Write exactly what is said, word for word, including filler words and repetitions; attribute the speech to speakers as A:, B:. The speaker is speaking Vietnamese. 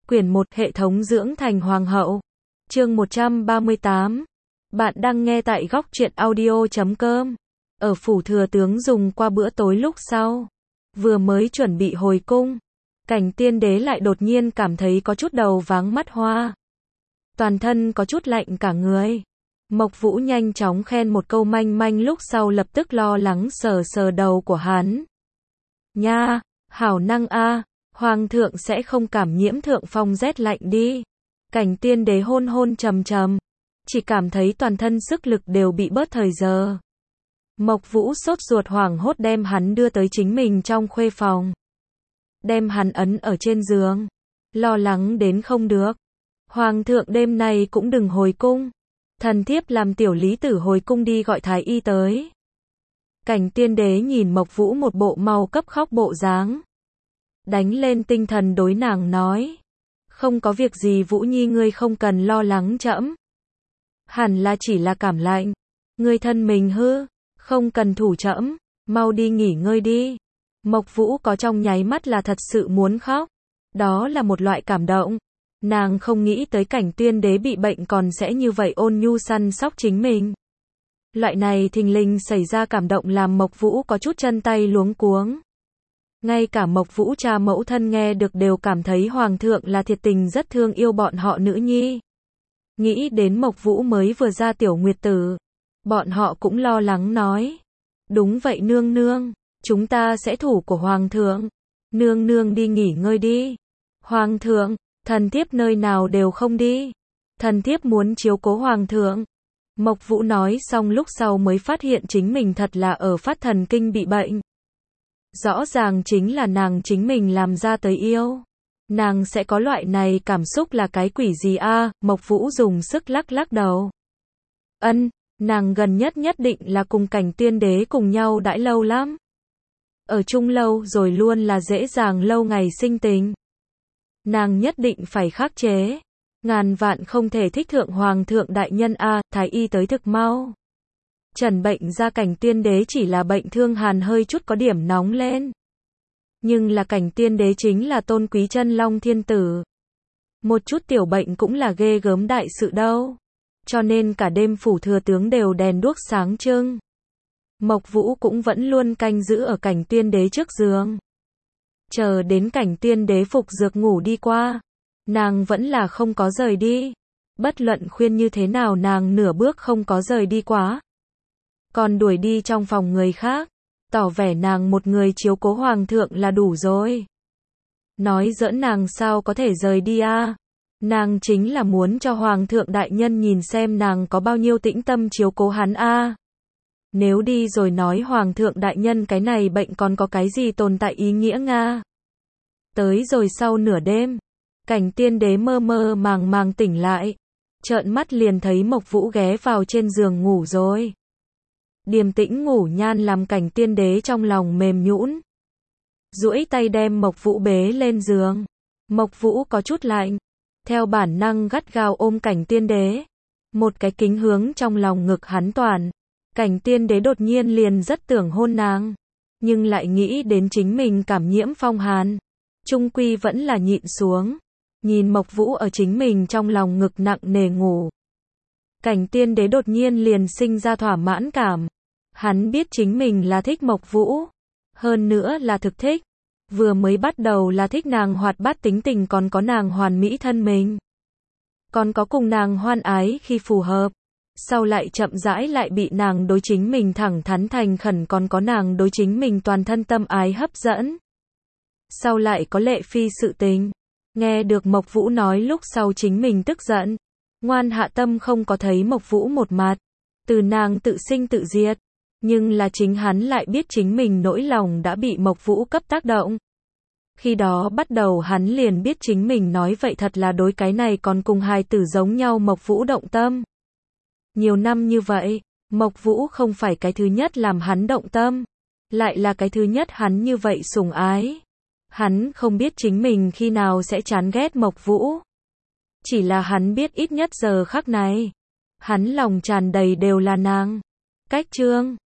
A: Quyển một Hệ thống dưỡng thành hoàng hậu. Chương một trăm ba mươi tám. Bạn đang nghe tại góc truyện audio chấm com. Ở phủ thừa tướng dùng qua bữa tối lúc sau, vừa mới chuẩn bị hồi cung, Cảnh Tiên Đế lại đột nhiên cảm thấy có chút đầu váng mắt hoa. Toàn thân có chút lạnh cả người. Mộc Vũ nhanh chóng khen một câu manh manh lúc sau lập tức lo lắng sờ sờ đầu của hắn. Nha, hảo năng a, Hoàng thượng sẽ không cảm nhiễm thượng phong rét lạnh đi. Cảnh Tiên Đế hôn hôn trầm trầm, chỉ cảm thấy toàn thân sức lực đều bị bớt thời giờ. Mộc Vũ sốt ruột hoảng hốt đem hắn đưa tới chính mình trong khuê phòng. Đem hắn ấn ở trên giường, lo lắng đến không được. Hoàng thượng đêm nay cũng đừng hồi cung. Thần thiếp làm tiểu lý tử hồi cung đi gọi thái y tới. Cảnh Tiên Đế nhìn Mộc Vũ một bộ mau cấp khóc bộ dáng, đánh lên tinh thần đối nàng nói. Không có việc gì Vũ Nhi, ngươi không cần lo lắng trẫm. Hẳn là chỉ là cảm lạnh. Ngươi thân mình hư, không cần thủ trẫm, mau đi nghỉ ngơi đi. Mộc Vũ có trong nháy mắt là thật sự muốn khóc. Đó là một loại cảm động. Nàng không nghĩ tới Cảnh Tiên Đế bị bệnh còn sẽ như vậy ôn nhu săn sóc chính mình. Loại này thình lình xảy ra cảm động làm Mộc Vũ có chút chân tay luống cuống. Ngay cả Mộc Vũ cha mẫu thân nghe được đều cảm thấy Hoàng thượng là thiệt tình rất thương yêu bọn họ nữ nhi. Nghĩ đến Mộc Vũ mới vừa ra tiểu nguyệt tử, bọn họ cũng lo lắng nói. Đúng vậy nương nương, chúng ta sẽ thủ của Hoàng thượng. Nương nương đi nghỉ ngơi đi. Hoàng thượng, thần thiếp nơi nào đều không đi. Thần thiếp muốn chiếu cố Hoàng thượng. Mộc Vũ nói xong lúc sau mới phát hiện chính mình thật là ở phát thần kinh bị bệnh. Rõ ràng chính là nàng chính mình làm ra tới yêu. Nàng sẽ có loại này cảm xúc là cái quỷ gì a? Mộc Vũ dùng sức lắc lắc đầu. Ân, nàng gần nhất nhất định là cùng Cảnh Tiên Đế cùng nhau đãi lâu lắm. Ở chung lâu rồi luôn là dễ dàng lâu ngày sinh tình. Nàng nhất định phải khắc chế. Ngàn vạn không thể thích thượng Hoàng thượng đại nhân a, thái y tới thực mau. Trần bệnh ra Cảnh Tiên Đế chỉ là bệnh thương hàn hơi chút có điểm nóng lên. Nhưng là Cảnh Tiên Đế chính là tôn quý chân long thiên tử. Một chút tiểu bệnh cũng là ghê gớm đại sự đâu. Cho nên cả đêm phủ thừa tướng đều đèn đuốc sáng trưng. Mộc Vũ cũng vẫn luôn canh giữ ở Cảnh Tiên Đế trước giường. Chờ đến Cảnh Tiên Đế phục dược ngủ đi qua, nàng vẫn là không có rời đi. Bất luận khuyên như thế nào nàng nửa bước không có rời đi quá. Còn đuổi đi trong phòng người khác, tỏ vẻ nàng một người chiếu cố Hoàng thượng là đủ rồi. Nói giỡn nàng sao có thể rời đi a? À? Nàng chính là muốn cho Hoàng thượng đại nhân nhìn xem nàng có bao nhiêu tĩnh tâm chiếu cố hắn a. À? Nếu đi rồi nói Hoàng thượng đại nhân cái này bệnh còn có cái gì tồn tại ý nghĩa nga? Tới rồi sau nửa đêm, Cảnh Tiên Đế mơ mơ màng màng tỉnh lại, trợn mắt liền thấy Mộc Vũ ghé vào trên giường ngủ rồi. Điềm tĩnh ngủ nhan làm Cảnh Tiên Đế trong lòng mềm nhũn, duỗi tay đem Mộc Vũ bế lên giường. Mộc Vũ có chút lạnh, theo bản năng gắt gao ôm Cảnh Tiên Đế, một cái kính hướng trong lòng ngực hắn toàn. Cảnh Tiên Đế đột nhiên liền rất tưởng hôn nàng, nhưng lại nghĩ đến chính mình cảm nhiễm phong hàn, chung quy vẫn là nhịn xuống. Nhìn Mộc Vũ ở chính mình trong lòng ngực nặng nề ngủ, Cảnh Tiên Đế đột nhiên liền sinh ra thỏa mãn cảm. Hắn biết chính mình là thích Mộc Vũ, hơn nữa là thực thích. Vừa mới bắt đầu là thích nàng hoạt bát tính tình, còn có nàng hoàn mỹ thân mình, còn có cùng nàng hoan ái khi phù hợp. Sau lại chậm rãi lại bị nàng đối chính mình thẳng thắn thành khẩn, còn có nàng đối chính mình toàn thân tâm ái hấp dẫn. Sau lại có Lệ Phi sự tình. Nghe được Mộc Vũ nói lúc sau chính mình tức giận, ngoan hạ tâm không có thấy Mộc Vũ một mặt, từ nàng tự sinh tự diệt. Nhưng là chính hắn lại biết chính mình nỗi lòng đã bị Mộc Vũ cấp tác động. Khi đó bắt đầu hắn liền biết chính mình nói vậy thật là đối cái này còn cùng hài tử giống nhau Mộc Vũ động tâm. Nhiều năm như vậy, Mộc Vũ không phải cái thứ nhất làm hắn động tâm, lại là cái thứ nhất hắn như vậy sủng ái. Hắn không biết chính mình khi nào sẽ chán ghét Mộc Vũ. Chỉ là hắn biết ít nhất giờ khắc này, hắn lòng tràn đầy đều là nàng. Cách chương